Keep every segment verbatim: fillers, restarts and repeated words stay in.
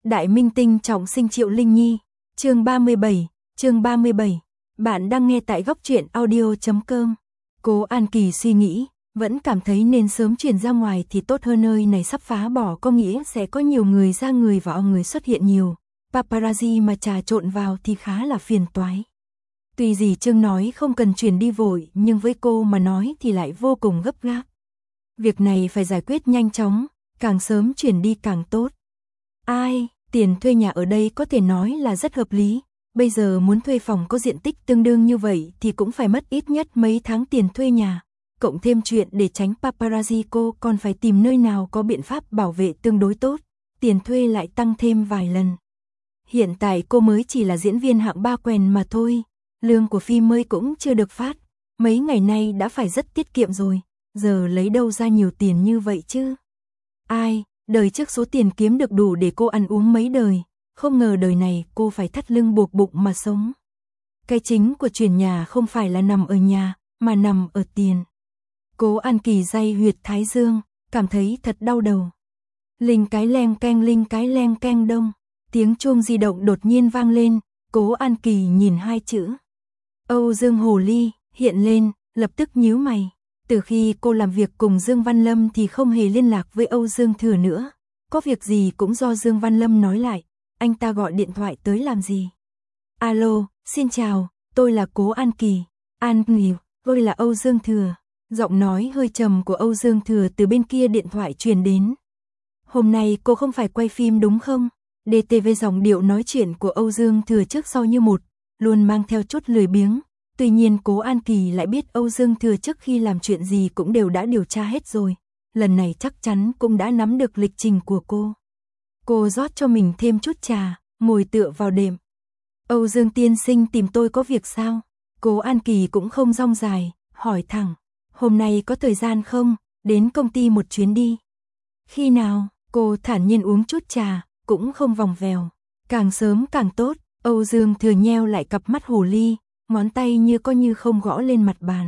Đại minh tinh trọng sinh Triệu Linh Nhi, chương ba mươi bảy, chương ba mươi bảy. Bạn đang nghe tại góc truyện audio chấm com. Cố An Kỳ suy nghĩ, vẫn cảm thấy nên sớm chuyển ra ngoài thì tốt hơn, nơi này sắp phá bỏ, có nghĩa sẽ có nhiều người ra người vào, người xuất hiện nhiều. Paparazzi mà trà trộn vào thì khá là phiền toái. Tuy dì Trương nói không cần chuyển đi vội, nhưng với cô mà nói thì lại vô cùng gấp gáp. Việc này phải giải quyết nhanh chóng, càng sớm chuyển đi càng tốt. Ai, tiền thuê nhà ở đây có thể nói là rất hợp lý. Bây giờ muốn thuê phòng có diện tích tương đương như vậy thì cũng phải mất ít nhất mấy tháng tiền thuê nhà. Cộng thêm chuyện để tránh paparazzi, cô còn phải tìm nơi nào có biện pháp bảo vệ tương đối tốt. Tiền thuê lại tăng thêm vài lần. Hiện tại cô mới chỉ là diễn viên hạng ba quèn mà thôi. Lương của phim mới cũng chưa được phát. Mấy ngày nay đã phải rất tiết kiệm rồi. Giờ lấy đâu ra nhiều tiền như vậy chứ? Ai, đời trước số tiền kiếm được đủ để cô ăn uống mấy đời. Không ngờ đời này cô phải thắt lưng buộc bụng mà sống. Cái chính của chuyển nhà không phải là nằm ở nhà, mà nằm ở tiền. Cố An Kỳ day huyệt thái dương, cảm thấy thật đau đầu. Linh cái leng keng, linh cái leng keng đông. Tiếng chuông di động đột nhiên vang lên, Cố An Kỳ nhìn hai chữ Âu Dương Hồ Ly hiện lên, lập tức nhíu mày. Từ khi cô làm việc cùng Dương Văn Lâm thì không hề liên lạc với Âu Dương Thừa nữa. Có việc gì cũng do Dương Văn Lâm nói lại. Anh ta gọi điện thoại tới làm gì? Alo, xin chào, tôi là Cố An Kỳ. An Kỳ, tôi là Âu Dương Thừa. Giọng nói hơi trầm của Âu Dương Thừa từ bên kia điện thoại truyền đến. Hôm nay cô không phải quay phim đúng không? đê tê vê giọng điệu nói chuyện của Âu Dương Thừa trước sau như một, luôn mang theo chút lười biếng. Tuy nhiên Cố An Kỳ lại biết Âu Dương Thừa trước khi làm chuyện gì cũng đều đã điều tra hết rồi. Lần này chắc chắn cũng đã nắm được lịch trình của cô. Cô rót cho mình thêm chút trà, ngồi tựa vào đệm. Âu Dương tiên sinh tìm tôi có việc sao? Cố An Kỳ cũng không rong dài, hỏi thẳng. Hôm nay có thời gian không? Đến công ty một chuyến đi. Khi nào? Cô thản nhiên uống chút trà, cũng không vòng vèo. Càng sớm càng tốt. Âu Dương Thừa nheo lại cặp mắt hồ ly, ngón tay như có như không gõ lên mặt bàn.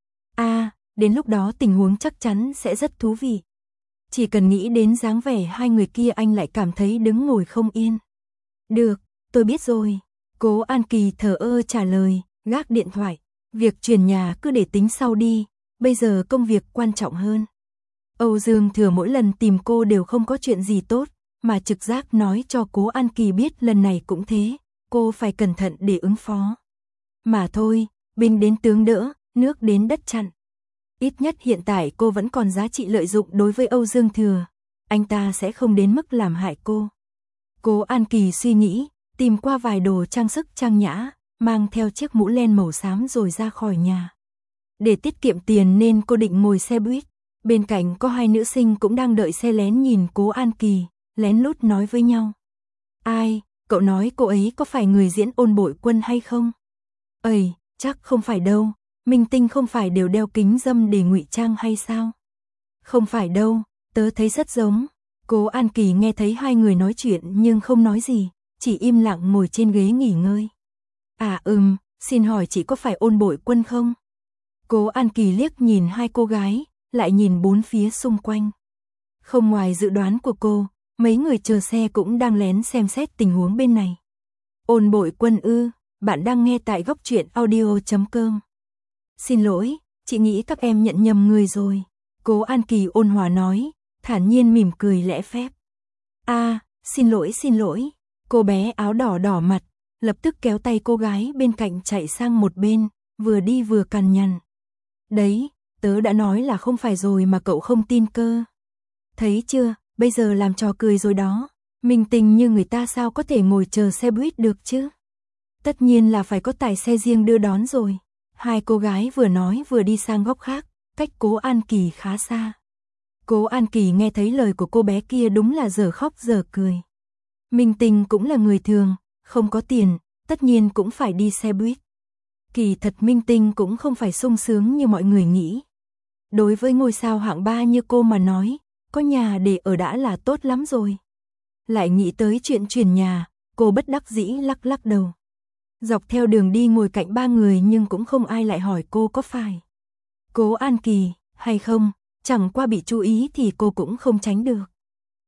À, đến lúc đó tình huống chắc chắn sẽ rất thú vị. Chỉ cần nghĩ đến dáng vẻ hai người kia anh lại cảm thấy đứng ngồi không yên. Được, tôi biết rồi. Cố An Kỳ thờ ơ trả lời, gác điện thoại. Việc chuyển nhà cứ để tính sau đi, bây giờ công việc quan trọng hơn. Âu Dương Thừa mỗi lần tìm cô đều không có chuyện gì tốt, mà trực giác nói cho Cố An Kỳ biết lần này cũng thế, cô phải cẩn thận để ứng phó. Mà thôi, binh đến tướng đỡ, nước đến đất chặn. Ít nhất hiện tại cô vẫn còn giá trị lợi dụng đối với Âu Dương Thừa. Anh ta sẽ không đến mức làm hại cô. Cố An Kỳ suy nghĩ, tìm qua vài đồ trang sức trang nhã, mang theo chiếc mũ len màu xám rồi ra khỏi nhà. Để tiết kiệm tiền nên cô định ngồi xe buýt. Bên cạnh có hai nữ sinh cũng đang đợi xe lén nhìn Cố An Kỳ, lén lút nói với nhau. Ai, cậu nói cô ấy có phải người diễn Ôn Bội Quân hay không? Ây, chắc không phải đâu. Minh tinh không phải đều đeo kính râm để ngụy trang hay sao? Không phải đâu, tớ thấy rất giống. Cố An Kỳ nghe thấy hai người nói chuyện nhưng không nói gì, chỉ im lặng ngồi trên ghế nghỉ ngơi. À ừm, xin hỏi chị có phải Ôn Bội Quân không? Cố An Kỳ liếc nhìn hai cô gái, lại nhìn bốn phía xung quanh. Không ngoài dự đoán của cô, mấy người chờ xe cũng đang lén xem xét tình huống bên này. Ôn Bội Quân ư, bạn đang nghe tại góc truyện audio chấm com. Xin lỗi, chị nghĩ các em nhận nhầm người rồi. Cố An Kỳ ôn hòa nói, thản nhiên mỉm cười lễ phép. À, xin lỗi xin lỗi. Cô bé áo đỏ đỏ mặt, lập tức kéo tay cô gái bên cạnh chạy sang một bên, vừa đi vừa cằn nhằn. Đấy, tớ đã nói là không phải rồi mà cậu không tin cơ. Thấy chưa, bây giờ làm trò cười rồi đó. Minh tinh như người ta sao có thể ngồi chờ xe buýt được chứ? Tất nhiên là phải có tài xe riêng đưa đón rồi. Hai cô gái vừa nói vừa đi sang góc khác, cách Cố An Kỳ khá xa. Cố An Kỳ nghe thấy lời của cô bé kia đúng là giờ khóc giờ cười. Minh tinh cũng là người thường, không có tiền, tất nhiên cũng phải đi xe buýt. Kỳ thật minh tinh cũng không phải sung sướng như mọi người nghĩ. Đối với ngôi sao hạng ba như cô mà nói, có nhà để ở đã là tốt lắm rồi. Lại nghĩ tới chuyện chuyển nhà, cô bất đắc dĩ lắc lắc đầu. Dọc theo đường đi ngồi cạnh ba người nhưng cũng không ai lại hỏi cô có phải Cố An Kỳ hay không, chẳng qua bị chú ý thì cô cũng không tránh được.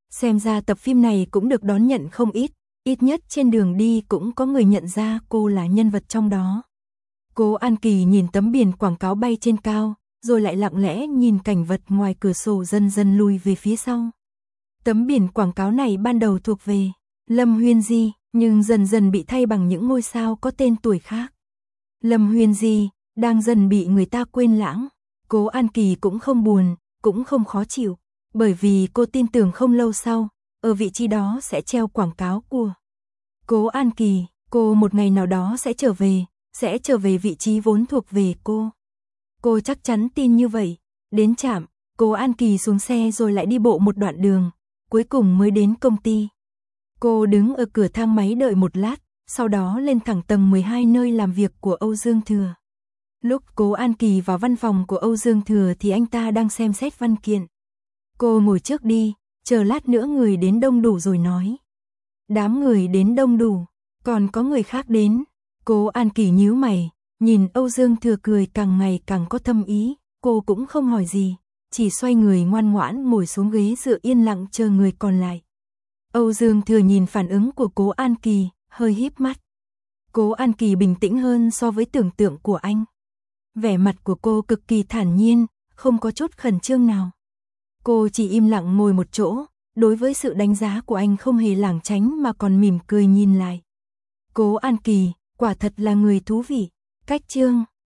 Xem ra tập phim này cũng được đón nhận không ít, ít nhất trên đường đi cũng có người nhận ra cô là nhân vật trong đó. Cố An Kỳ nhìn tấm biển quảng cáo bay trên cao, rồi lại lặng lẽ nhìn cảnh vật ngoài cửa sổ dần dần lùi về phía sau. Tấm biển quảng cáo này ban đầu thuộc về Lâm Huyên Di, nhưng dần dần bị thay bằng những ngôi sao có tên tuổi khác. Lâm Huyên Di đang dần bị người ta quên lãng. Cố An Kỳ cũng không buồn, cũng không khó chịu, bởi vì cô tin tưởng không lâu sau, ở vị trí đó sẽ treo quảng cáo của Cố An Kỳ, cô một ngày nào đó sẽ trở về, sẽ trở về vị trí vốn thuộc về cô. Cô chắc chắn tin như vậy. Đến trạm, Cố An Kỳ xuống xe rồi lại đi bộ một đoạn đường, cuối cùng mới đến công ty. Cô đứng ở cửa thang máy đợi một lát, sau đó lên thẳng tầng mười hai nơi làm việc của Âu Dương Thừa. Lúc Cố An Kỳ vào văn phòng của Âu Dương Thừa thì anh ta đang xem xét văn kiện. Cô ngồi trước đi, chờ lát nữa người đến đông đủ rồi nói. Đám người đến đông đủ, còn có người khác đến. Cố An Kỳ nhíu mày, nhìn Âu Dương Thừa cười càng ngày càng có thâm ý, cô cũng không hỏi gì, chỉ xoay người ngoan ngoãn ngồi xuống ghế dựa yên lặng chờ người còn lại. Âu Dương Thừa nhìn phản ứng của Cố An Kỳ, hơi híp mắt. Cố An Kỳ bình tĩnh hơn so với tưởng tượng của anh. Vẻ mặt của cô cực kỳ thản nhiên, không có chút khẩn trương nào. Cô chỉ im lặng ngồi một chỗ, đối với sự đánh giá của anh không hề lảng tránh mà còn mỉm cười nhìn lại. Cố An Kỳ, quả thật là người thú vị. Cách chương